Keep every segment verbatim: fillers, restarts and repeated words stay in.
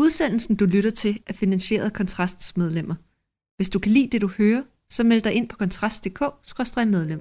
Udsendelsen, du lytter til, er finansieret af Kontrasts medlemmer. Hvis du kan lide det, du hører, så meld dig ind på kontrast punktum d k skråstreg medlem.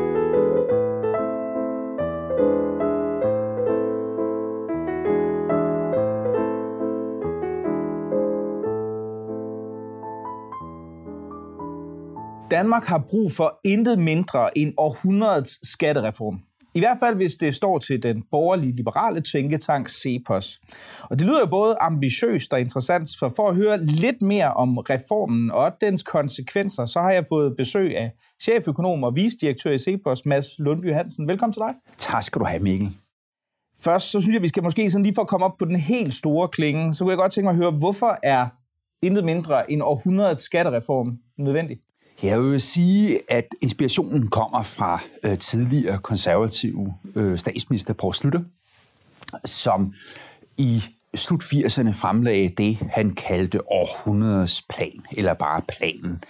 Danmark har brug for intet mindre end århundredets skattereform. I hvert fald, hvis det står til den borgerlige liberale tænketank CEPOS. Og det lyder jo både ambitiøst og interessant, for for at høre lidt mere om reformen og dens konsekvenser, så har jeg fået besøg af cheføkonom og vicedirektør i CEPOS, Mads Lundby Hansen. Velkommen til dig. Tak skal du have, Mikkel. Først så synes jeg, vi skal måske sådan lige for at komme op på den helt store klinge, så kunne jeg godt tænke mig at høre, hvorfor er intet mindre end århundredets skattereform nødvendig? Jeg vil sige, at inspirationen kommer fra øh, tidligere konservative øh, statsminister Poul Schlüter, som i slut firserne fremlagde det, han kaldte århundredets plan, eller bare planen,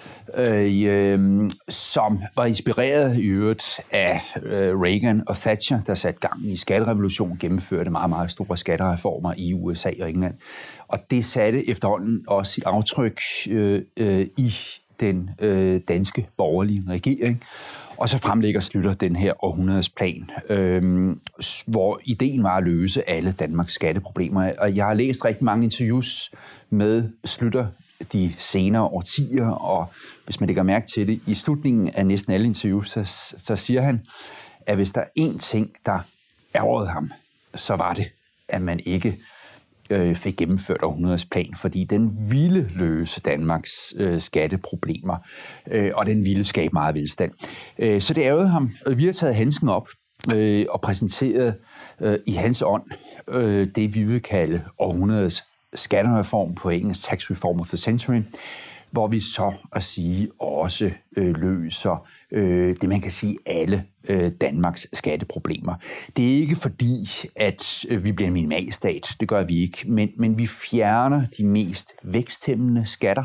øh, øh, som var inspireret i øvrigt af øh, Reagan og Thatcher, der satte gang i skatterevolution, gennemførte meget, meget store skattereformer i U S A og England. Og det satte efterhånden også sit aftryk øh, øh, i den øh, danske borgerlige regering. Og så fremlægger Schlüter den her århundredes plan, øh, hvor ideen var at løse alle Danmarks skatteproblemer. Og jeg har læst rigtig mange interviews med Schlüter de senere årtier, og hvis man lægger mærke til det, i slutningen af næsten alle interviews, så, så siger han, at hvis der er én ting, der ærgerede ham, så var det, at man ikke fik gennemført århundredets plan, fordi den ville løse Danmarks øh, skatteproblemer, øh, og den ville skabe meget velstand. Øh, så det ærgede ham. Vi har taget handsken op øh, og præsenteret øh, i hans ånd øh, det, vi vil kalde århundredets skattereform, på engelsk Tax Reform of the Century, hvor vi så at sige også øh, løser øh, det, man kan sige, alle øh, Danmarks skatteproblemer. Det er ikke fordi, at øh, vi bliver en minimalstat, det gør vi ikke, men, men vi fjerner de mest væksthæmmende skatter,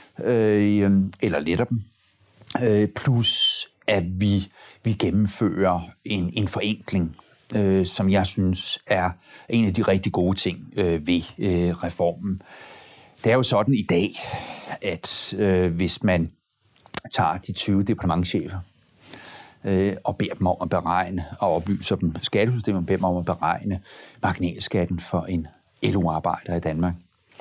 øh, eller letter dem, øh, plus at vi, vi gennemfører en, en forenkling, øh, som jeg synes er en af de rigtig gode ting øh, ved øh, reformen. Det er jo sådan i dag, at øh, hvis man tager de tyve departementschefer øh, og beder dem om at beregne og oplyser dem skattesystemet og beder dem om at beregne marginalskatten for en L O-arbejder i Danmark,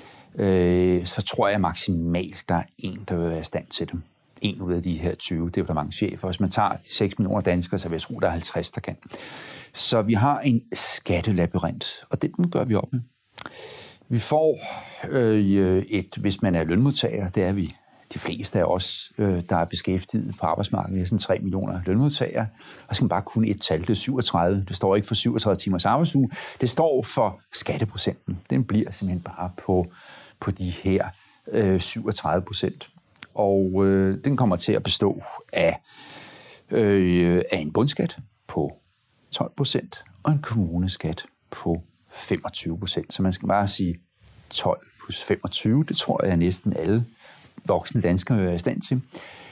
øh, så tror jeg maksimalt, der er en, der vil være i stand til dem. En ud af de her tyve departementschefer. Hvis man tager de seks millioner danskere, så vil jeg tro, der er halvtreds, der kan. Så vi har en skattelabyrint, og det, den gør vi op med. Vi får øh, et, hvis man er lønmodtager, det er vi de fleste af os, øh, der er beskæftiget på arbejdsmarkedet, næsten tre millioner lønmodtagere, og skal man bare kun et tal, det er syvogtredive. Det står ikke for syvogtredive timers arbejdsuge, det står for skatteprocenten. Den bliver simpelthen bare på, på de her øh, syvogtredive procent. Og øh, den kommer til at bestå af, øh, af en bundskat på tolv procent og en kommuneskat på femogtyve procent. Så man skal bare sige tolv plus femogtyve, det tror jeg næsten alle voksne danskere er i stand til.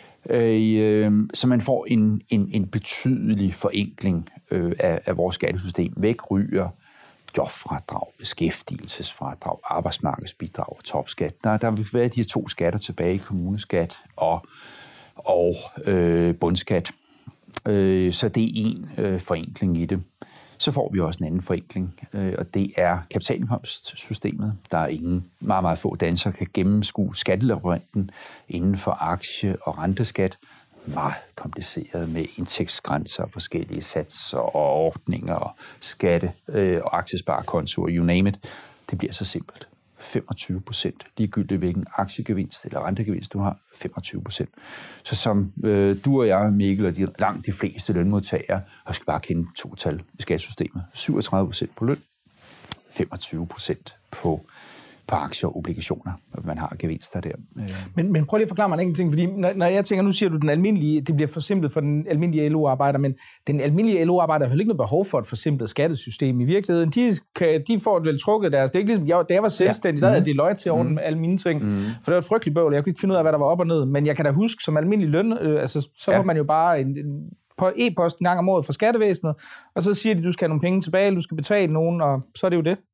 Øh, så man får en, en, en betydelig forenkling øh, af, af vores skattesystem. Væk ryger jobfradrag, beskæftigelsesfradrag, arbejdsmarkedsbidrag og topskat. Der, der vil være de her to skatter tilbage, kommuneskat og, og øh, bundskat. Øh, så det er en øh, forenkling i det. Så får vi også en anden forenkling, øh, og det er kapitalindkomstsystemet. Der er ingen, meget, meget få danskere kan gennemskue skattelabyrinten inden for aktie- og renteskat. Meget kompliceret med indtægtsgrænser, forskellige satser og ordninger og skatte- øh, og aktiesparekontoer, you name it. Det bliver så simpelt. femogtyve procent, ligegyldigt hvilken aktiegevinst eller rentegevinst du har, femogtyve procent. Så som øh, du og jeg, Mikkel, og de, langt de fleste lønmodtagere, og skal bare kende to tal i skattesystemet. syvogtredive procent på løn, femogtyve procent på, på aktier og obligationer, når man har gevinster der. Men, men prøv lige at forklare mig en enkelt ting, fordi når, når jeg tænker, nu siger du, den almindelige, det bliver forsimplet for den almindelige L O-arbejder, men den almindelige L O-arbejder har vel ikke noget behov for et forsimplet skattesystem i virkeligheden. De, kan, de får vel trukket deres, det er ikke ligesom, jeg, da jeg var selvstændig, ja. der havde de løjet til at ordne mm. alle mine ting, mm. for det var et frygteligt bøvl, jeg kunne ikke finde ud af, hvad der var op og ned, men jeg kan da huske, som almindelig løn, øh, altså, så ja. får man jo bare en, en på e-post en gang om året fra skattevæsenet, og så siger de, du skal have nogle penge tilbage, du skal betale nogen, og så er det jo det.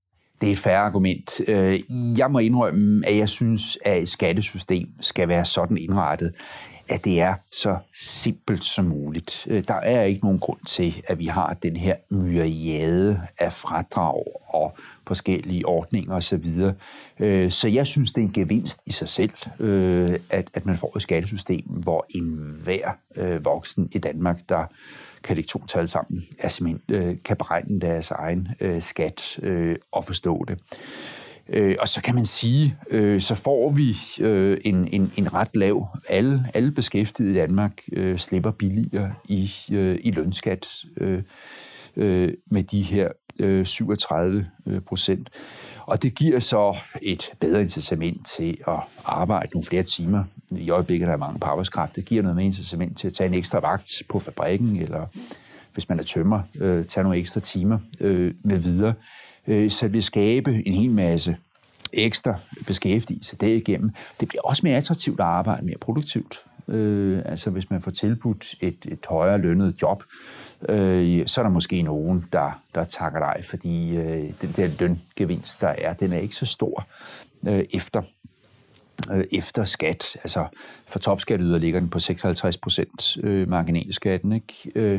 det er et fair argument. Jeg må indrømme, at jeg synes, at et skattesystem skal være sådan indrettet, at det er så simpelt som muligt. Der er ikke nogen grund til, at vi har den her myriade af fradrag og forskellige ordninger osv. Så jeg synes, det er en gevinst i sig selv, at, at man får et skattesystem, hvor enhver voksen i Danmark, der kan lægge to tal sammen, er simpelthen kan beregne deres egen skat og forstå det. Øh, og så kan man sige, øh, så får vi øh, en, en, en ret lav, alle, alle beskæftigede i Danmark øh, slipper billigere i, øh, i lønskat øh, øh, med de her øh, syvogtredive procent. Og det giver så et bedre incitament til at arbejde nogle flere timer. I øjeblikket der er mange på arbejdskraft. Det giver noget mere incitament til at tage en ekstra vagt på fabrikken, eller hvis man er tømrer, øh, tage nogle ekstra timer øh, med videre. Så det vil skabe en hel masse ekstra beskæftigelse derigennem. Det bliver også mere attraktivt at arbejde, mere produktivt. Øh, altså hvis man får tilbudt et, et højere lønnet job, øh, så er der måske nogen, der, der takker dig, fordi øh, den der løngevinst, der er, den er ikke så stor øh, efter, øh, efter skat. Altså for topskatteyder ligger den på seksoghalvtreds procent øh, marginalskatten, ikke? Øh,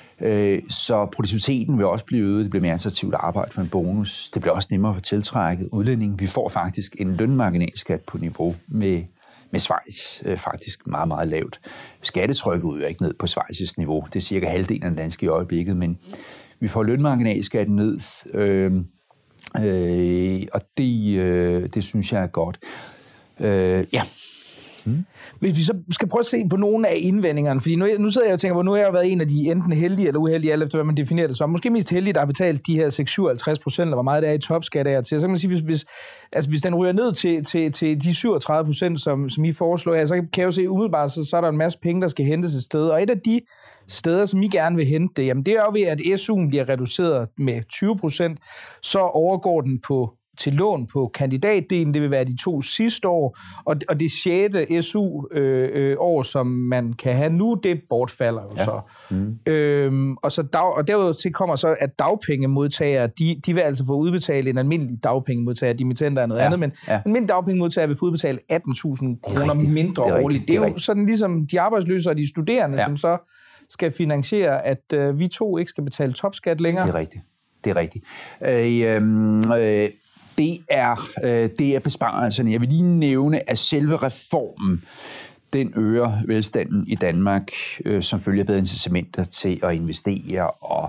Så produktiviteten vil også blive øget, det bliver mere attraktivt at arbejde for en bonus. Det bliver også nemmere for tiltrækket udlænding. Vi får faktisk en lønmarginalskat på niveau med, med Schweiz, faktisk meget, meget lavt. Skattetrykket ud er ikke ned på Schweiz' niveau. Det er cirka halvdelen af den danske i øjeblikket, men vi får lønmarginalskatten ned, øh, øh, og det, øh, det synes jeg er godt. Øh, ja. Hmm. Hvis vi så skal prøve at se på nogle af indvendingerne, fordi nu, nu sidder jeg og tænker på, nu har jeg været en af de enten heldige eller uheldige, alt efter hvad man definerer det som. Måske mest heldige, der har betalt de her seks til syvoghalvtreds procent, eller hvor meget det er i topskat af til. Så kan man sige, hvis, hvis, altså hvis den ryger ned til, til, til de syvogtredive procent, som, som I foreslår her, så kan jeg jo se umiddelbart, så, så er der en masse penge, der skal hentes et sted. Og et af de steder, som I gerne vil hente det, jamen det er jo ved, at S U'en bliver reduceret med tyve procent, så overgår den på til lån på kandidatdelen, det vil være de to sidste år, og, og det sjette S U-år, øh, år, som man kan have nu, det bortfalder jo ja. så. Mm. Øhm, og, så dag, og derudover til kommer så, at dagpengemodtagere, de, de vil altså få udbetalt en almindelig dagpengemodtager, dimittenter er noget ja. andet, men ja. en almindelig dagpengemodtager vil få udbetalt atten tusind kroner mindre det årligt. Det er, det er jo sådan ligesom de arbejdsløse og de studerende, ja. som så skal finansiere, at øh, vi to ikke skal betale topskat længere. Det er rigtigt. Det er rigtigt. Øh, øh, Det er, øh, det er besparelserne. Jeg vil lige nævne, at selve reformen, den øger velstanden i Danmark, øh, som følger bedre incitamenter til at investere og,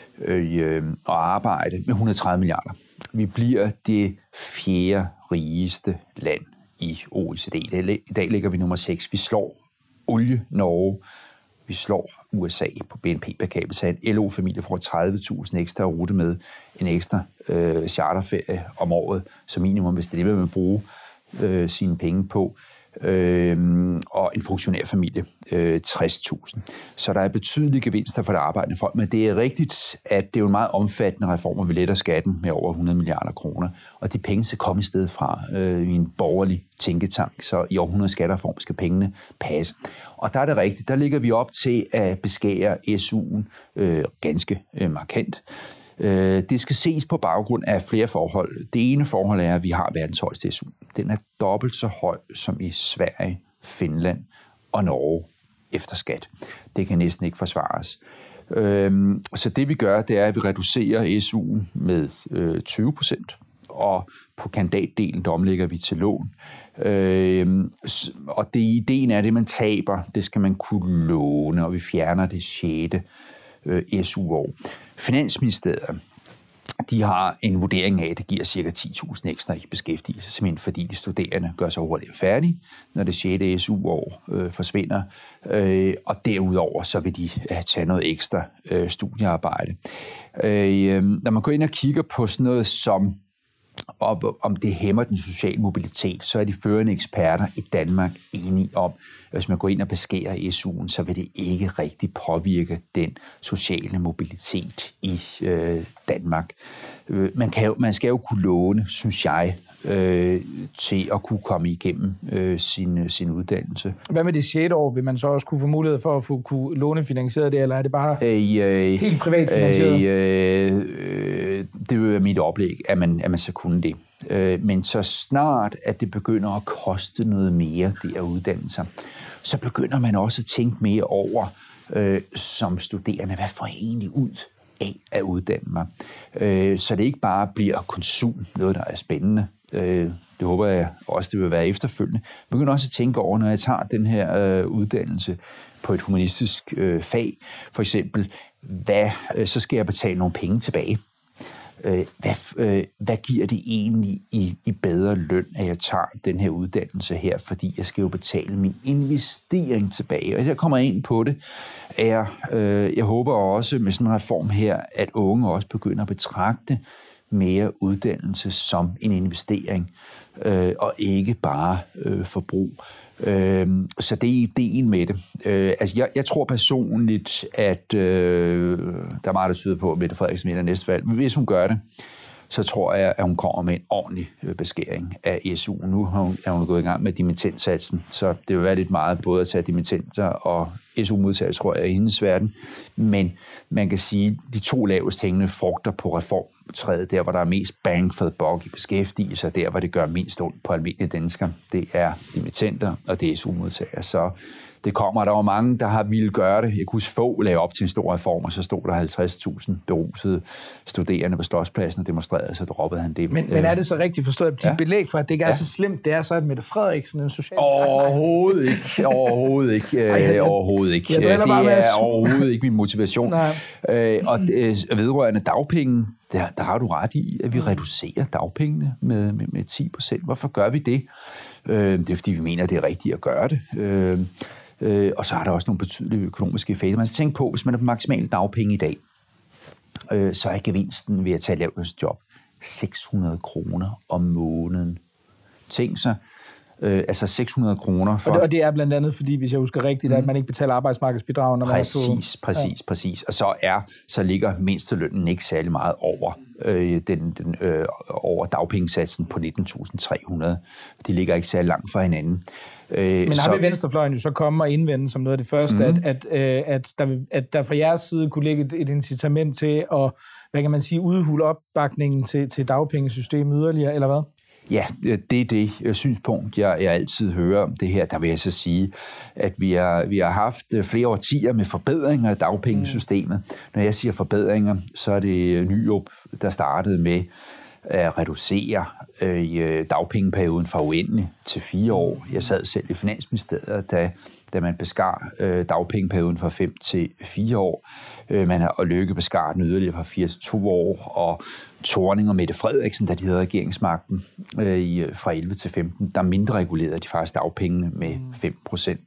øh, og arbejde med et hundrede og tredive milliarder. Vi bliver det fjerde rigeste land i O E C D. I dag ligger vi nummer seks. Vi slår olie Norge. Vi slår U S A på B N P per capita. En L O-familie får tredive tusind ekstra at rute med, en ekstra øh, charterferie om året, som minimum, hvis det er det, man vil bruge øh, sine penge på. Øh, og en funktionærfamilie, øh, tres tusind. Så der er betydelige gevinster for det arbejdende folk, men det er rigtigt, at det er jo en meget omfattende reform, hvor vi letter skatten med over hundrede milliarder kroner, og de penge skal komme i stedet fra øh, i en borgerlig tænketank, så i århundrede skattereform skal pengene passe. Og der er det rigtigt, der ligger vi op til at beskære S U'en øh, ganske øh, markant. Det skal ses på baggrund af flere forhold. Det ene forhold er, at vi har verdens højeste S U. Den er dobbelt så høj som i Sverige, Finland og Norge efter skat. Det kan næsten ikke forsvares. Så det vi gør, det er, at vi reducerer S U'en med tyve procent, og på kandidatdelen, der omlægger vi til lån. Og det ideen er, det man taber, det skal man kunne låne, og vi fjerner det sjette S U-år. Finansministeriet, de har en vurdering af, at det giver ca. ti tusind ekstra i beskæftigelse, simpelthen fordi de studerende gør sig hurtigt færdige, når det sjette S U-år øh, forsvinder. Øh, og derudover så vil de øh, tage noget ekstra øh, studiearbejde. Øh, når man går ind og kigger på sådan noget som op, om det hæmmer den sociale mobilitet, så er de førende eksperter i Danmark enige om, at hvis man går ind og beskærer S U'en, så vil det ikke rigtig påvirke den sociale mobilitet i øh, Danmark. Øh, man, kan jo, man skal jo kunne låne, synes jeg, øh, til at kunne komme igennem øh, sin, sin uddannelse. Hvad med det sjette år? Vil man så også kunne få mulighed for at få, kunne lånefinansiere det, eller er det bare øh, øh, helt privat finansieret? Øh, øh, det vil være mit oplæg, at man, at man så kunne det. Øh, men så snart, at det begynder at koste noget mere, det at uddanne sig, så begynder man også at tænke mere over, øh, som studerende, hvad får jeg egentlig ud af at uddanne mig? Øh, så det ikke bare bliver konsum, noget der er spændende. Øh, det håber jeg også, det vil være efterfølgende. Jeg begynder også at tænke over, når jeg tager den her øh, uddannelse på et humanistisk øh, fag, for eksempel, hvad, øh, så skal jeg betale nogle penge tilbage. Øh, hvad, øh, hvad giver det egentlig i, i bedre løn, at jeg tager den her uddannelse her, fordi jeg skal jo betale min investering tilbage. Og der kommer jeg ind på det, er, øh, jeg håber også med sådan en reform her, at unge også begynder at betragte mere uddannelse som en investering, øh, og ikke bare øh, forbrug. Øh, så det er ideen med det. Øh, altså jeg, jeg tror personligt, at øh, der er meget, der tyder på, at Mette Frederiksen vinder næste valg. Men hvis hun gør det, så tror jeg, at hun kommer med en ordentlig beskæring af S U. Nu har hun, er hun gået i gang med dimittentsatsen, så det vil være lidt meget både at tage dimittenter og S U-modtagere, tror jeg, i hendes verden. Men man kan sige, at de to lavest hængende frugter på reformtræet, der hvor der er mest bang for the buck i beskæftigelse, og der hvor det gør mindst ondt på almindelige danskere, det er dimittenter og det er S U-modtagere. Så det kommer, der var mange, der har ville gøre det. Jeg kunne huske få lave op til en stor reform, og så stod der halvtreds tusind berusede studerende på Slotspladsen og demonstrerede, så droppede han det. Men, men er det så rigtigt forstået, at de ja. belæg for, at det ikke er ja. så slemt, det er så, at Mette Frederiksen er social? Overhovedet ikke. Overhovedet ikke. Ej, jeg, overhovedet ikke. Jeg det er s- overhovedet ikke min motivation. øh, og øh, vedrørende dagpenge, der, der har du ret i, at vi reducerer dagpengene med, med, med ti procent. Hvorfor gør vi det? Øh, det er, fordi vi mener, det er rigtigt at gøre det. Øh, Øh, og så har der også nogle betydelige økonomiske effekter. Man skal tænke på, hvis man er på maksimal dagpenge i dag, øh, så er gevinsten ved at tage lavtlønsjob seks hundrede kroner om måneden. Tænk sig, øh, altså seks hundrede kroner for... Og det, og det er blandt andet, fordi, hvis jeg husker rigtigt, mm. at man ikke betaler arbejdsmarkedsbidrag, når præcis, man er på... Præcis, ja. præcis. Og så, er, så ligger mindstelønnen ikke særlig meget over, øh, den, den, øh, over dagpengesatsen på nitten tusind tre hundrede. De ligger ikke særlig langt fra hinanden. Øh, Men har vi venstrefløjen jo så komme og indvende som noget af det første, mm. at, at, at, der, at der fra jeres side kunne ligge et, et incitament til at, hvad kan man sige, udhule opbakningen til, til dagpengesystemet yderligere, eller hvad? Ja, det er det synspunkt, jeg, jeg altid hører om det her. Der vil jeg så sige, at vi har, vi har haft flere årtier med forbedringer af dagpengesystemet. Mm. Når jeg siger forbedringer, så er det Nyrup, der startede med at reducere øh, dagpengeperioden fra uendelig til fire år. Jeg sad selv i Finansministeriet, da, da man beskar øh, dagpengeperioden fra fem til fire år. Øh, man har og Løkke beskar den yderligere fra fire til to år, og Thorning og Mette Frederiksen, da de havde regeringsmagten øh, i, fra elleve til femten, der mindre regulerede de faktisk dagpengene med fem procent.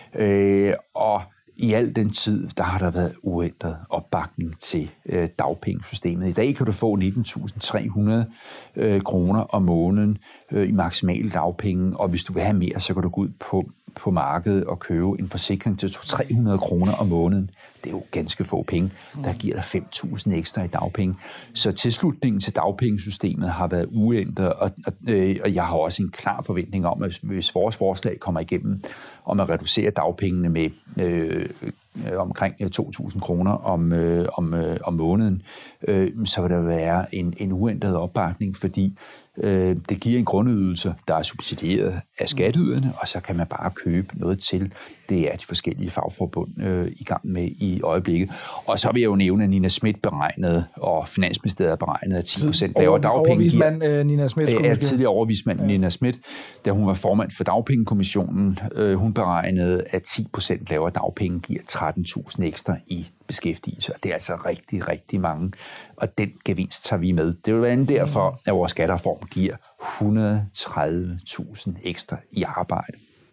Øh, og i al den tid, der har der været uændret opbakning til øh, dagpengesystemet. I dag kan du få nitten tusind tre hundrede øh, kroner om måneden øh, i maksimale dagpenge, og hvis du vil have mere, så kan du gå ud på, på markedet og købe en forsikring til to til tre hundrede kroner om måneden. Det er jo ganske få penge. Der giver dig fem tusind ekstra i dagpenge. Så tilslutningen til dagpengesystemet har været uændret, og, og, øh, og jeg har også en klar forventning om, at hvis vores forslag kommer igennem, om at reducere dagpengene med øh, omkring to tusind kroner om, øh, om, øh, om måneden, øh, så vil der være en, en uændret opbakning, fordi øh, det giver en grundydelse, der er subsidieret af skatteyderne, og så kan man bare købe noget til. Det er de forskellige fagforbund øh, i gang med i øjeblikket. Og så vil jeg jo nævne, at Nina Schmidt beregnede, og Finansministeriet beregnede, at ti procent lavere dagpenge giver... Overvismand øh, Nina Schmidt. Er tidligere overvismand ja. Nina Schmidt, da hun var formand for Dagpengekommissionen, øh, hun beregnede, at ti procent lavere dagpenge giver tretten tusind ekstra i beskæftigelse. Og det er altså rigtig, rigtig mange. Og den gevinst tager vi med. Det vil være derfor, at vores skattereform giver et hundrede og tredive tusind ekstra i arbejde.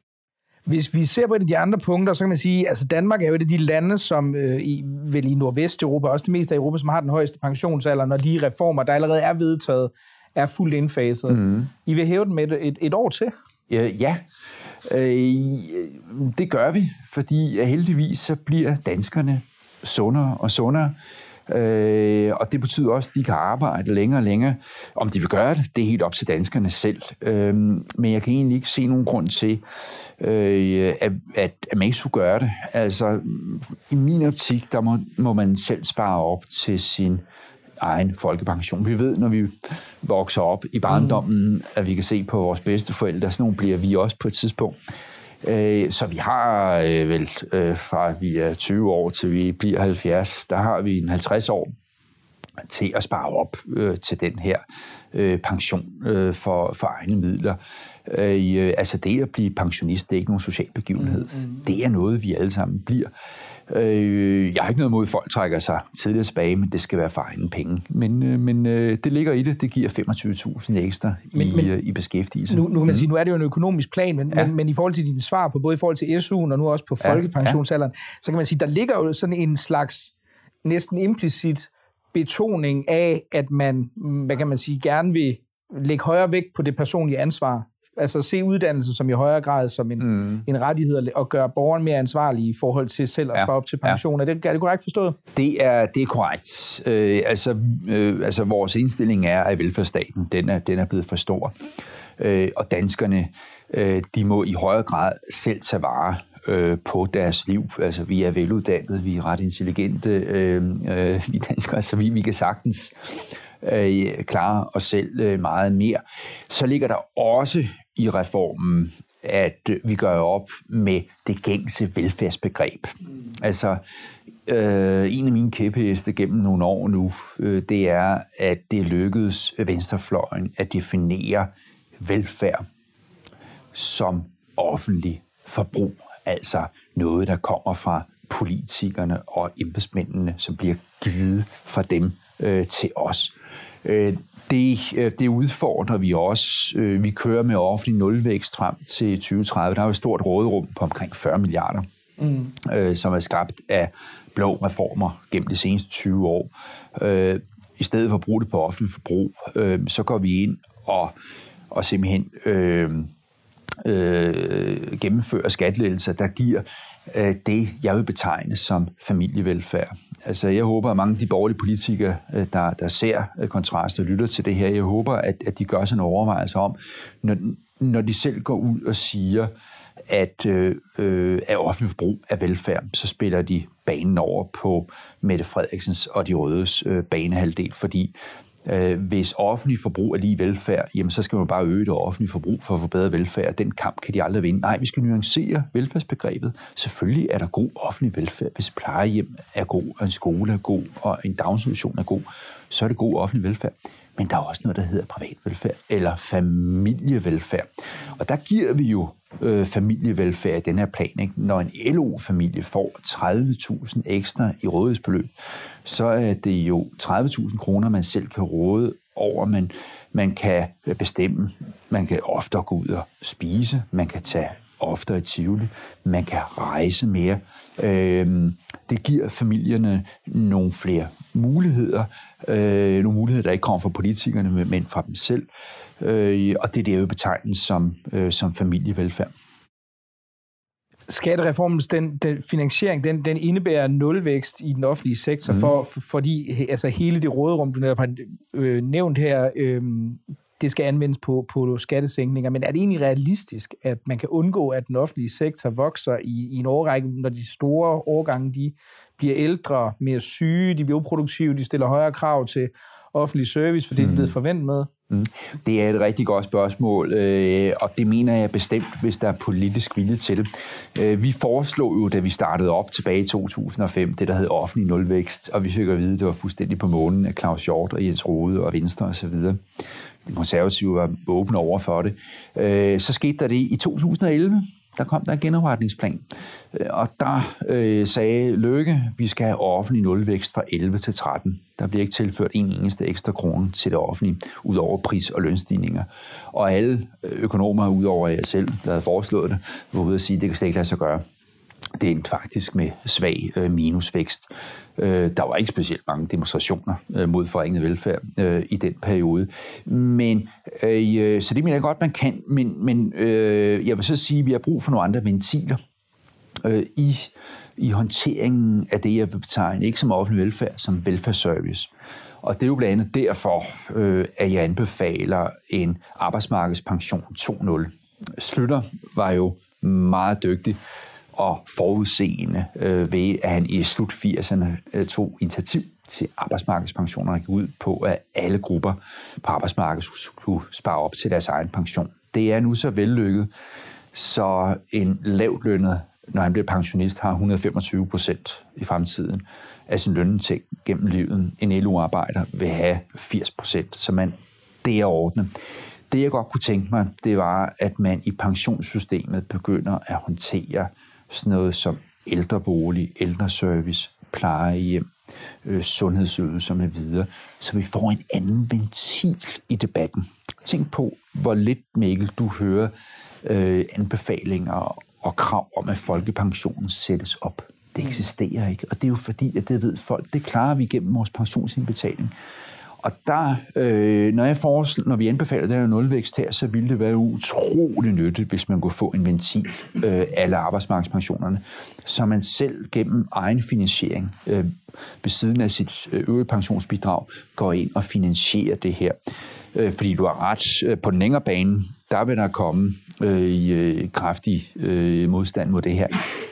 Hvis vi ser på et af de andre punkter, så kan man sige, at altså Danmark er jo et af de lande, som øh, i, vel i Nordvesteuropa, også det meste af Europa, som har den højeste pensionsalder, når de reformer, der allerede er vedtaget, er fuldt indfaset. Mm. I vil hæve den med et, et, et år til? Øh, ja, øh, det gør vi, fordi heldigvis så bliver danskerne sundere og sundere. Øh, og det betyder også, at de kan arbejde længere og længere. Om de vil gøre det, det er helt op til danskerne selv. Øh, men jeg kan egentlig ikke se nogen grund til, øh, at, at, at man ikke skulle gøre det. Altså, i min optik, der må, må man selv spare op til sin egen folkepension. Vi ved, når vi vokser op i barndommen, mm. at vi kan se på vores bedsteforældre, sådan nogle bliver vi også på et tidspunkt. Så vi har øh, vel øh, fra vi er tyve år til vi bliver halvfjerds, der har vi en halvtreds år til at spare op øh, til den her øh, pension øh, for, for egne midler. Øh, altså det at blive pensionist, det er ikke nogen social begivenhed. Mm-hmm. Det er noget, vi alle sammen bliver. Øh, jeg har ikke noget imod, at folk trækker sig tidligere tilbage, men det skal være for egne penge. Men, øh, men øh, det ligger i det. Det giver femogtyve tusind ekstra i, men, øh, i beskæftigelse. Nu, nu kan man sige, nu er det jo en økonomisk plan, men, ja. men, men i forhold til dine svar på, både i forhold til S U'en og nu også på folkepensionsalderen, ja. Ja. så kan man sige, der ligger jo sådan en slags næsten implicit betoning af, at man, hvad kan man sige, gerne vil lægge højere vægt på det personlige ansvar. Altså se uddannelse som i højere grad som en, mm. en rettighed, og gøre borgeren mere ansvarlig i forhold til selv at spare ja. op til pension. Ja. Er, det, er det korrekt forstået? Det er, det er korrekt. Øh, altså, øh, altså vores indstilling er, at velfærdsstaten den er, den er blevet for stor. Øh, og danskerne, øh, de må i højere grad selv tage vare øh, på deres liv. Altså vi er veluddannede, vi er ret intelligente, øh, øh, vi danskere, så vi, vi kan sagtens øh, klare os selv øh, meget mere. Så ligger der også i reformen, at vi gør op med det gængse velfærdsbegreb. Mm. Altså, øh, en af mine kæpheste gennem nogle år nu, øh, det er, at det lykkedes venstrefløjen at definere velfærd som offentlig forbrug. Altså noget, der kommer fra politikerne og embedsmændene, som bliver givet fra dem øh, til os. Øh, Det, det udfordrer vi også. Vi kører med offentlig nulvækst frem til tyve tredive. Der er jo et stort råderum på omkring fyrre milliarder, mm. øh, som er skabt af blå reformer gennem de seneste tyve år. Øh, I stedet for at bruge det på offentlig forbrug, øh, så går vi ind og, og simpelthen øh, øh, gennemfører skattelettelser, der giver øh, det, jeg vil betegne som familievelfærd. Altså, jeg håber, at mange af de borgerlige politikere, der, der ser kontrast og lytter til det her, jeg håber, at, at de gør sig nogle overvejelser om, når, når de selv går ud og siger, at, øh, at offentlig forbrug er velfærd, så spiller de banen over på Mette Frederiksens og de rødes øh, banehalvdel, fordi øh, hvis offentlig forbrug er lige velfærd, jamen så skal man bare øge det offentlige forbrug for at få bedre velfærd. Den kamp kan de aldrig vinde. Nej, vi skal nuancere velfærdsbegrebet. Selvfølgelig er der god offentlig velfærd. Hvis plejehjem er god, og en skole er god, og en daginstitution er god, så er det god offentlig velfærd. Men der er også noget, der hedder privat velfærd, eller familievelfærd. Og der giver vi jo øh, familievelfærd i den her plan. Ikke? Når en L O-familie får tredive tusind ekstra i rådighedsbeløb, så er det jo tredive tusind kroner, man selv kan råde over. Man, man kan bestemme, man kan oftere gå ud og spise, man kan tage oftere i Tivoli, man kan rejse mere. Øh, det giver familierne nogle flere muligheder, øh, nogle muligheder, der ikke kommer fra politikerne, men fra dem selv. Øh, og det er det, jeg vil betegne som, øh, som familievelfærd. Skattereformens den, den finansiering, den, den indebærer nulvækst i den offentlige sektor, mm. for, for, fordi altså, hele det råderum, du netop har øh, nævnt her, øh, det skal anvendes på, på skattesænkninger. Men er det egentlig realistisk, at man kan undgå, at den offentlige sektor vokser i, i en årrække, når de store årgange de bliver ældre, mere syge, de bliver uproduktive, de stiller højere krav til offentlig service, for det er blevet forventet med? Mm. Det er et rigtig godt spørgsmål, øh, og det mener jeg bestemt, hvis der er politisk vilje til det. Øh, vi foreslog jo, da vi startede op tilbage i to tusind og fem, det der hed offentlig nulvækst, og vi fik at vide, at det var fuldstændig på månen af Claus Hjort og Jens Rohde og Venstre osv. De konservative var åbne over for det. Øh, så skete der det i to tusind og elleve. Der kom der en genopretningsplan, og der øh, sagde Løkke, vi skal have offentlig nulvækst fra elleve til tretten. Der bliver ikke tilført en eneste ekstra krone til det offentlige, ud over pris- og lønstigninger. Og alle økonomer, udover jeg selv, der havde foreslået det, var ude at sige, at det kan slet ikke lade sig gøre. Det endte faktisk med svag øh, minusvækst. Øh, der var ikke specielt mange demonstrationer øh, mod forringet velfærd øh, i den periode. Men, øh, så det mener jeg godt, man kan. Men, men øh, jeg vil så sige, at vi har brug for nogle andre ventiler øh, i i håndteringen af det, jeg vil betegne, ikke som offentlig velfærd, som velfærdsservice. Og det er jo blandt andet derfor, øh, at jeg anbefaler en arbejdsmarkedspension to punkt nul. Schlüter var jo meget dygtig og forudseende øh, ved, at han i slut firserne øh, tog initiativ til arbejdsmarkedspensioner, der gik ud på, at alle grupper på arbejdsmarkedet skulle spare op til deres egen pension. Det er nu så vellykket, så en lavtlønnet, når han bliver pensionist, har et hundrede og femogtyve procent i fremtiden af sin lønindtægt gennem livet. En L O-arbejder vil have firs procent, så man, det er ordnet. Det, jeg godt kunne tænke mig, det var, at man i pensionssystemet begynder at håndtere sådan noget som ældrebolig, ældreservice, plejehjem, øh, sundhedsydelser med videre, så vi får en anden ventil i debatten. Tænk på, hvor lidt, Mikkel, du hører øh, anbefalinger og krav om, at folkepensionen sættes op. Det eksisterer ikke, og det er jo fordi, at det ved folk, det klarer vi gennem vores pensionsindbetaling. Og der, øh, når, jeg foreslår, når vi anbefaler den her nulvækst her, så ville det være utrolig nyttigt, hvis man kunne få en ventil øh, alle arbejdsmarkedspensionerne, så man selv gennem egen finansiering øh, ved siden af sit øvrige pensionsbidrag går ind og finansierer det her. Øh, fordi du har ret, øh, på den længere bane, der vil der komme øh, i øh, kraftig øh, modstand mod det her.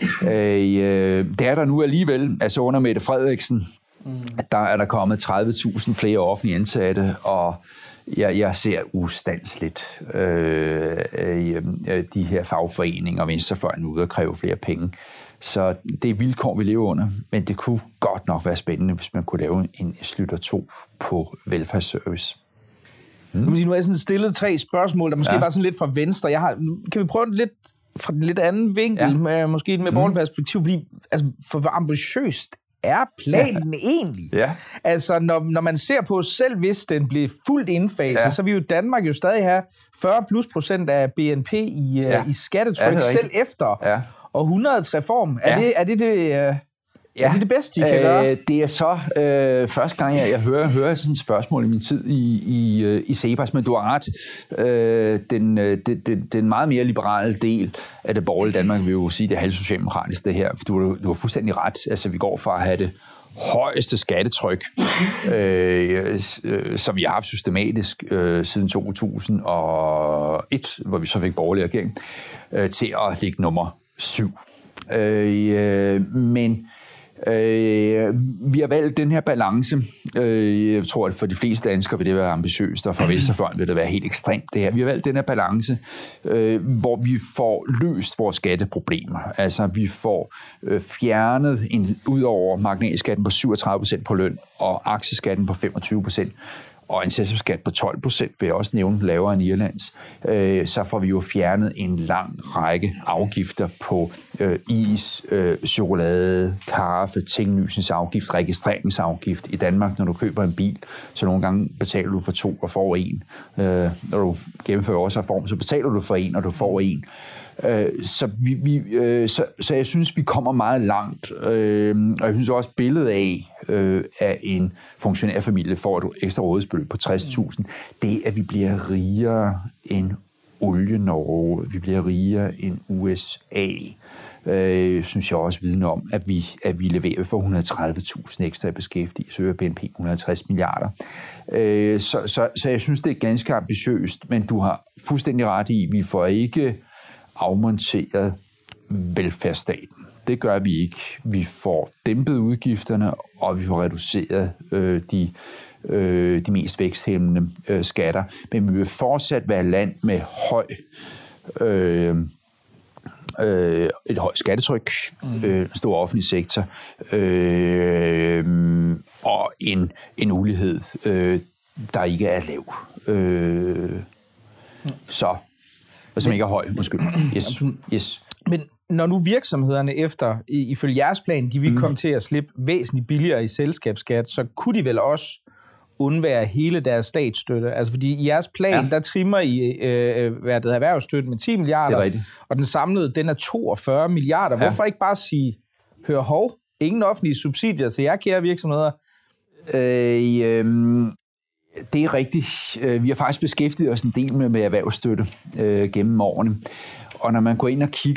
Øh, det er der nu alligevel, altså under Mette Frederiksen, Mm. der er der kommet tredive tusind flere offentlige ansatte, og jeg, jeg ser ustandsligt øh, øh, de her fagforeninger og venstrefløjen ude og kræve flere penge. Så det er vilkår, vi lever under, men det kunne godt nok være spændende, hvis man kunne lave en Schlüter to på velfærdsservice. Mm. Nu har jeg sådan stillet tre spørgsmål, der måske ja. Bare sådan lidt fra venstre. Jeg har, kan vi prøve lidt fra en lidt anden vinkel, ja. med, måske med borgerligt perspektiv, fordi altså, for hvor ambitiøst er planen ja. Egentlig? Ja. Altså, når, når man ser på, selv hvis den bliver fuldt indfaset, ja. Så vil jo Danmark jo stadig have fyrre plus procent af B N P i, ja. i skattetryk, ja, selv efter ja. århundredets reform. Er, ja. det, er det det... Uh... Ja, er det det bedste, I kan øh, gøre? Det er så øh, første gang, jeg, jeg hører, hører sådan et spørgsmål i min tid i, i, i CEPOS, men du har ret. Øh, den, den, den, den meget mere liberale del af det borgerlige Danmark vil jo sige, det er halvsocialdemokratisk det her. Du, du har fuldstændig ret. Altså, vi går fra at have det højeste skattetryk, øh, øh, som vi har haft systematisk øh, siden to tusind og et, hvor vi så fik borgerlig regering, øh, til at ligge nummer syv. Øh, øh, men Øh, vi har valgt den her balance. Øh, jeg tror, at for de fleste danskere vil det være ambitiøst, og for venstrefløjen vil det være helt ekstremt det her. Vi har valgt den her balance, øh, hvor vi får løst vores skatteproblemer. Altså, vi får øh, fjernet en, ud over marginalskatten på syvogtredive procent på løn, og aktieskatten på femogtyve procent. Og en selskabsskat på tolv procent vil jeg også nævne lavere end Irlands, øh, så får vi jo fjernet en lang række afgifter på øh, is, øh, chokolade, kaffe, tinglysningsafgift, registreringsafgift. I Danmark, når du køber en bil, så nogle gange betaler du for to og får en. Øh, når du gennemfører også reform, så betaler du for en, og du får en. Så, vi, vi, så, så jeg synes, vi kommer meget langt, og jeg synes også billedet af, at en funktionærfamilie får et ekstra rådighedsbeløb på tres tusind, det at vi bliver rigere end Olie-Norge, vi bliver rigere end U S A, øh, synes jeg også vidner om, at vi, at vi leverer for et hundrede og tredive tusind ekstra i beskæftigelse, øger B N P et hundrede og halvtreds milliarder. Øh, så, så, så jeg synes, det er ganske ambitiøst, men du har fuldstændig ret i, vi får ikke afmonteret velfærdsstaten. Det gør vi ikke. Vi får dæmpet udgifterne, og vi får reduceret øh, de, øh, de mest væksthæmmende øh, skatter. Men vi vil fortsat være land med høj, øh, øh, et højt skattetryk, mm. øh, en stor offentlig sektor, øh, og en, en ulighed, øh, der ikke er lav. Øh, mm. Så som ikke er høj, måske. Yes. Yes. Men når nu virksomhederne efter, ifølge jeres plan, de vil mm. komme til at slippe væsentligt billigere i selskabsskat, så kunne de vel også undvære hele deres statsstøtte? Altså fordi i jeres plan, ja. Der trimmer I øh, hvad det erhvervsstøtte med ti milliarder, og den samlede, den er toogfyrre milliarder. Ja. Hvorfor ikke bare sige, hør hov, ingen offentlige subsidier til jer, kære virksomheder? Øh, øh... Det er rigtigt. Vi har faktisk beskæftiget os en del med, med erhvervsstøtte øh, gennem årene. Og når man går ind og kigger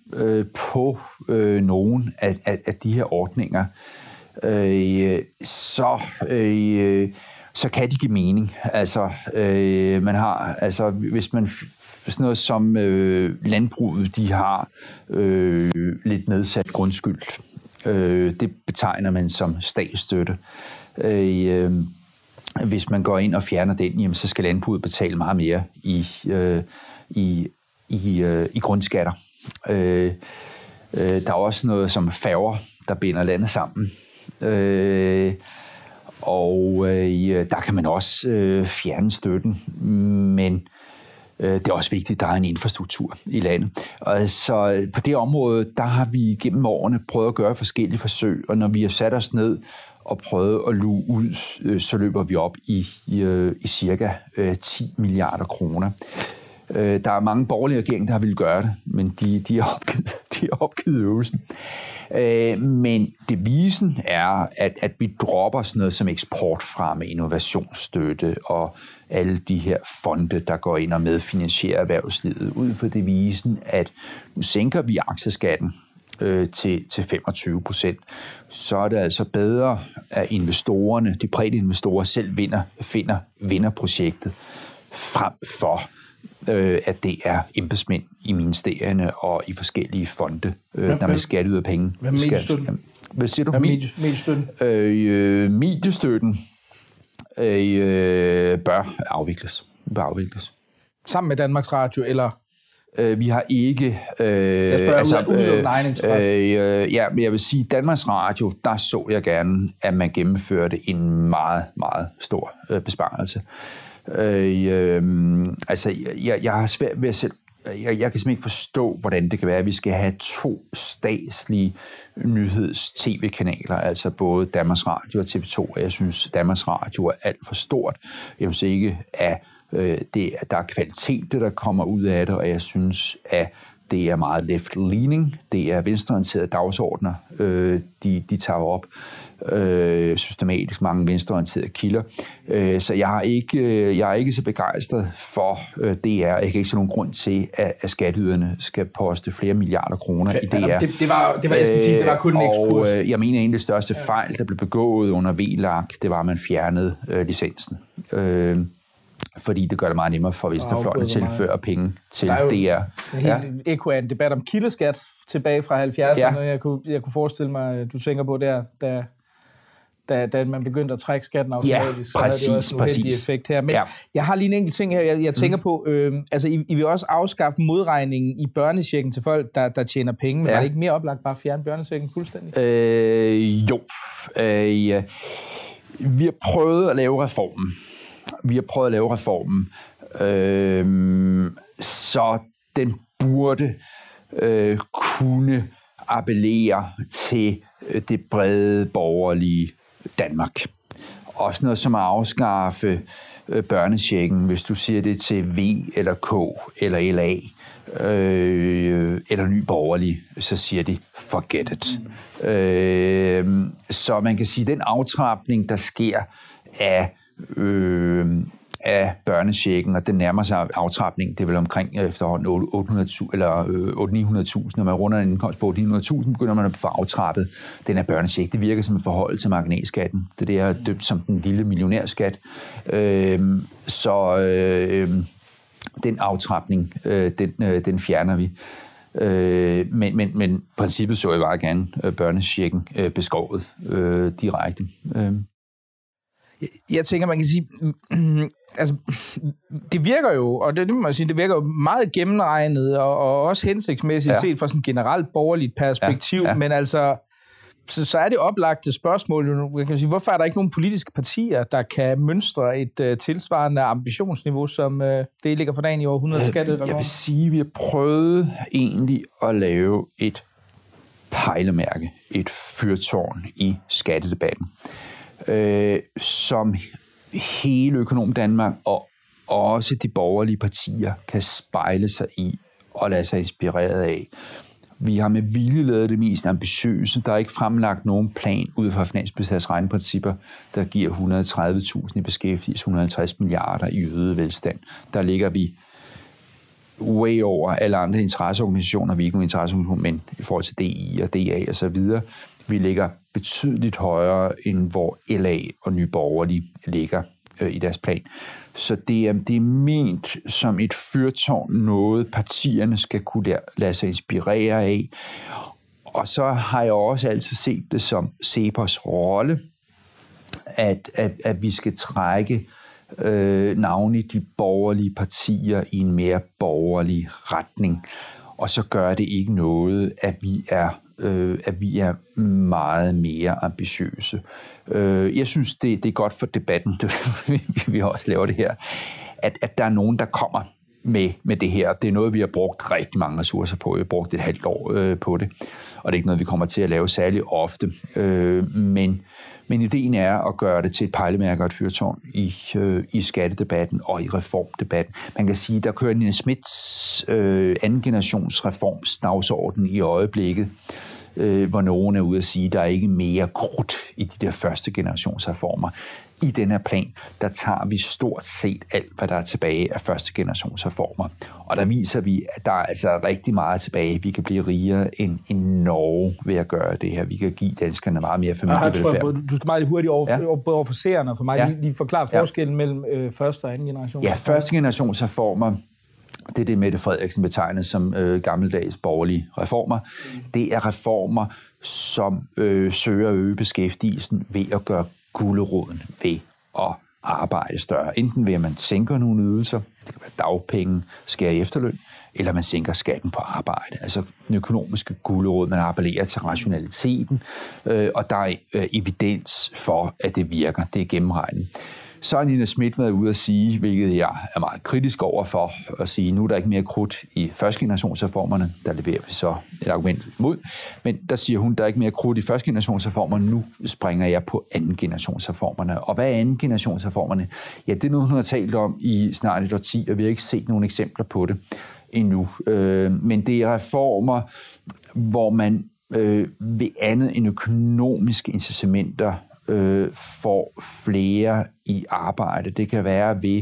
øh, på øh, nogle af, af, af de her ordninger, øh, så, øh, så kan de give mening. Altså, øh, man har, altså hvis man sådan noget som øh, landbruget, de har øh, lidt nedsat grundskyld. Øh, det betegner man som statsstøtte. Øh, hvis man går ind og fjerner den, jamen, så skal landbruget betale meget mere i, øh, i, i, øh, i grundskatter. Øh, øh, der er også noget som færger, der binder landet sammen. Øh, og øh, der kan man også øh, fjerne støtten, men det er også vigtigt, at der er en infrastruktur i landet. Og så på det område, der har vi gennem årene prøvet at gøre forskellige forsøg, og når vi har sat os ned og prøvet at luge ud, så løber vi op i, i, i cirka ti milliarder kroner. Der er mange borgerlige regeringer, der har ville gøre det, men de, de har opgivet, de har opgivet øvelsen. Men devisen er, at, at vi dropper sådan noget som eksportfremme, innovationsstøtte og alle de her fonde, der går ind og medfinansierer erhvervslivet, ud for devisen, at nu sænker vi aktieskatten øh, til, til femogtyve procent. Så er det altså bedre, at investorerne, de private investorer selv vinder, finder vinderprojektet, frem for øh, at det er embedsmænd i ministerierne og i forskellige fonde, øh, der med skatteyder penge. Hvad med mediestøtten? Hvad siger du? Hvad med mediestøtten? Øh, mediestøtten øh, bør afvikles. Bør afvikles. Sammen med Danmarks Radio, eller? Øh, vi har ikke... Øh, jeg spørger altså, ud af egen interesse. Øh, ja, men jeg vil sige, Danmarks Radio, der så jeg gerne, at man gennemførte en meget, meget stor øh, besparelse. Øh, øh, altså, jeg, jeg har svært ved at selv... Jeg, jeg kan simpelthen ikke forstå, hvordan det kan være, at vi skal have to statslige nyheds-tv-kanaler, altså både Danmarks Radio og T V to, og jeg synes, Danmarks Radio er alt for stort. Jeg synes ikke, at øh, det, at der er kvalitet, det der kommer ud af det, og jeg synes, at det er meget left-leaning. Det er venstreorienterede dagsordner, øh, de, de tager op. Øh, systematisk mange venstreorienterede kilder. Øh, så jeg er, ikke, øh, jeg er ikke så begejstret for øh, D R. Jeg kan ikke se nogen grund til, at, at skatteyderne skal poste flere milliarder kroner i D R. Ja, det, det, var, det var, jeg skal sige, det var kun en ekskurs. Og øh, jeg mener, en af de største fejl, der blev begået under V L A K, det var, at man fjernede øh, licensen. Øh, fordi det gør det meget nemmere for venstrefløjen at tilføre penge til D R. Der er jo en helt ekko af en debat om kildeskat tilbage fra halvfjerdserne. Ja. Jeg, kunne, jeg kunne forestille mig, du tænker på der, da, da, da man begyndte at trække skatten automatisk, ja, præcis, så havde det også en uheldig effekt her. Men ja. Jeg har lige en enkelt ting her, jeg, jeg tænker mm. på. Øh, altså, I, I vil også afskaffe modregningen i børnechecken til folk, der, der tjener penge. Men ja. Var det ikke mere oplagt bare at fjerne børnechecken fuldstændig? Øh, jo. Øh, ja. Vi har prøvet at lave reformen. Vi har prøvet at lave reformen, øh, så den burde øh, kunne appellere til det brede borgerlige Danmark. Også noget som at afskaffe øh, børnechecken, hvis du siger det til V eller K eller L A øh, eller Ny Borgerlige, så siger de forget it. Mm. Øh, så man kan sige, at den aftrapning, der sker af Øh, af børnechecken, og den nærmer sig aftrapning, det er vel omkring efterhånden otte hundrede tusind eller otte til ni hundrede tusind. Når man runder en indkomst på otte til ni hundrede tusind, begynder man at få aftrappet den her børnecheck. Det virker som en forhold til marginalskatten. Det er det, jeg har døbt som den lille millionærskat. Øh, så øh, den aftrapning, øh, den, øh, den fjerner vi. Øh, men, men, men princippet så jeg bare gerne øh, børnechecken øh, beskåret øh, direkte. Øh. Jeg tænker, man kan sige, altså, det virker jo, og det, det må man sige, det virker jo meget gennemregnet, og, og også hensigtsmæssigt ja. Set fra sådan et generelt borgerligt perspektiv, ja. Ja. Men altså, så, så er det oplagte spørgsmål, jeg kan sige, hvorfor er der ikke nogen politiske partier, der kan mønstre et uh, tilsvarende ambitionsniveau, som uh, det ligger for dagen i over hundrede skatteydere? Jeg vil sige, at vi har prøvet egentlig at lave et pejlemærke, et fyrtårn i skattedebatten, Øh, som hele Økonom Danmark og også de borgerlige partier kan spejle sig i og lade sig inspireret af. Vi har med vilje lavet det mest ambitiøse. Der er ikke fremlagt nogen plan ud fra Finansministeriets regneprincipper, der giver et hundrede og tredive tusind i beskæftigelse, et hundrede og halvtreds milliarder i øget velstand. Der ligger vi way over alle andre interesseorganisationer. Vi er ikke nogen interesseorganisationer, men i forhold til D I og D A og så videre. Vi ligger betydeligt højere, end hvor L A og Nye Borgerlige ligger øh, i deres plan. Så det er, det er ment som et fyrtårn, noget partierne skal kunne lade, lade sig inspirere af. Og så har jeg også altid set det som CEPOS rolle, at, at, at vi skal trække øh, navnlig de borgerlige partier i en mere borgerlig retning. Og så gør det ikke noget, at vi er, øh, at vi er meget mere ambitiøse. Øh, jeg synes, det, det er godt for debatten, vi også laver det her, at, at der er nogen, der kommer med, med det her. Det er noget, vi har brugt rigtig mange ressourcer på. Vi har brugt et halvt år øh, på det, og det er ikke noget, vi kommer til at lave særlig ofte. Øh, men, men ideen er at gøre det til et pejlemærke og et fyrtårn i, øh, i skattedebatten og i reformdebatten. Man kan sige, der kører Nina Smiths øh, anden generations reformsdagsorden i øjeblikket, øh, hvor nogen er ude at sige, at der er ikke mere krudt i de der første generations reformer. I den her plan, der tager vi stort set alt, hvad der er tilbage af første generations reformer. Og der viser vi, at der er altså rigtig meget tilbage. Vi kan blive rigere end, end Norge ved at gøre det her. Vi kan give danskerne meget mere familievelfærd. Du skal meget lige hurtigt over, ja. over for seerne og for mig. Ja. Lige, lige forklare forskellen ja. mellem øh, første og anden generation. Ja, første generations reformer, det er det, Mette Frederiksen betegner som øh, gammeldags borgerlige reformer. Mm. Det er reformer, som øh, søger at øge beskæftigelsen ved at gøre guleroden ved at arbejde større. Enten ved, at man sænker nogle ydelser, det kan være dagpenge, skærer i efterløn, eller man sænker skatten på arbejde. Altså den økonomiske gulerod, man appellerer til rationaliteten, øh, og der er øh, evidens for, at det virker. Det er gennemregnet. Så har Nina Smith været ude at sige, hvilket jeg er meget kritisk over for, at sige, nu er der ikke mere krudt i første generationsreformerne, der leverer vi så et argument imod, men der siger hun, der er ikke mere krudt i første generationsreformerne, nu springer jeg på anden generationsreformerne. Og hvad er anden generationsreformerne? Ja, det er noget, hun har talt om i snart et årti, og vi har ikke set nogle eksempler på det endnu. Men det er reformer, hvor man ved andet end økonomiske incitamenter Øh, får flere i arbejde. Det kan være ved,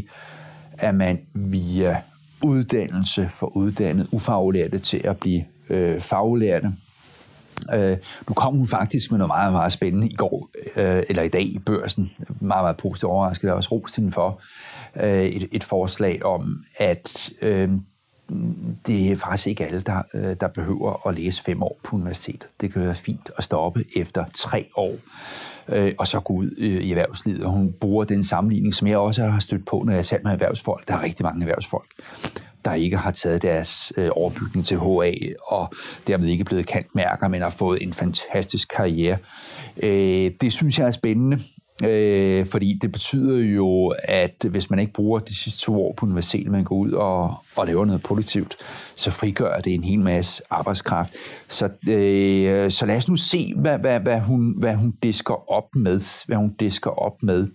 at man via uddannelse får uddannet ufaglærte til at blive øh, faglærte. Øh, nu kom hun faktisk med noget meget, meget spændende i går, øh, eller i dag i Børsen. Meget, meget positivt overrasket. Jeg også rost hende for øh, et, et forslag om, at øh, det er faktisk ikke alle, der, øh, der behøver at læse fem år på universitetet. Det kan være fint at stoppe efter tre år. Øh, og så gå ud øh, i erhvervslivet. Og hun bruger den sammenligning, som jeg også har stødt på, når jeg selv med erhvervsfolk. Der er rigtig mange erhvervsfolk, der ikke har taget deres øh, overbygning til H A, og dermed ikke blevet cand.merker, men har fået en fantastisk karriere. Øh, det synes jeg er spændende, øh, fordi det betyder jo, at hvis man ikke bruger de sidste to år på universitetet, man går ud og, og laver noget produktivt, så frigør det en hel masse arbejdskraft. Så, øh, så lad os nu se, hvad, hvad, hvad, hun, hvad hun disker op med. Hvad hun disker op med.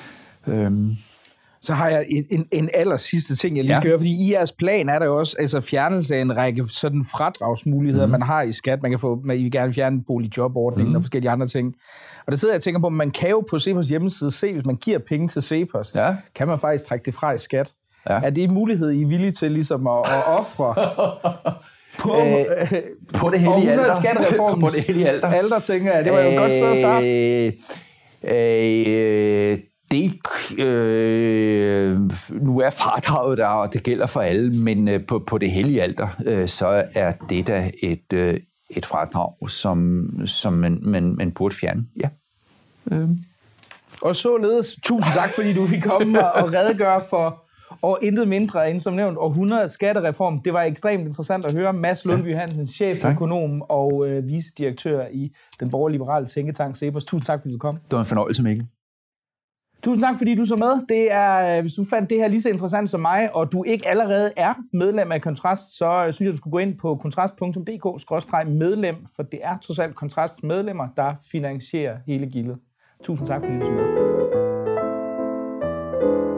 Øhm. Så har jeg en, en, en aller sidste ting, jeg lige skal ja. høre, fordi i jeres plan er der jo også altså fjernelse af en række sådan fradragsmuligheder, mm. man har i skat. Man kan få, man, I vil gerne fjerne boligjobordningen mm. og forskellige andre ting. Og der sidder jeg og tænker på, at man kan jo på CEPOS hjemmeside se, hvis man giver penge til CEPOS, ja. kan man faktisk trække det fra i skat. Ja. Er det en mulighed, I er villige til ligesom at, at ofre på, øh, på det hellige alter? Skattereformen. På det hellige alter. Alter, tænker jeg. Det var jo et godt sted at starte. Øh, øh, Det, øh, nu er fradraget der, og det gælder for alle, men øh, på, på det hellige alter, øh, så er det da et, øh, et fradrag, som, som man, man, man burde fjerne. Ja. Øh. Og således, tusind tak, fordi du vil komme og redegøre for, og intet mindre end som nævnt, århundredets skattereform. Det var ekstremt interessant at høre. Mads Lundby Hansen, cheføkonom og øh, vicedirektør i den borgerliberale tænketank CEPOS. Tusind tak, fordi du kom. Det var en fornøjelse, Mikkel. Tusind tak, fordi du så med. Det er, hvis du fandt det her lige så interessant som mig, og du ikke allerede er medlem af Kontrast, så synes jeg, du skulle gå ind på kontrast punktum d k skråstreg medlem, for det er trods alt Kontrasts medlemmer, der finansierer hele gildet. Tusind tak, fordi du så med.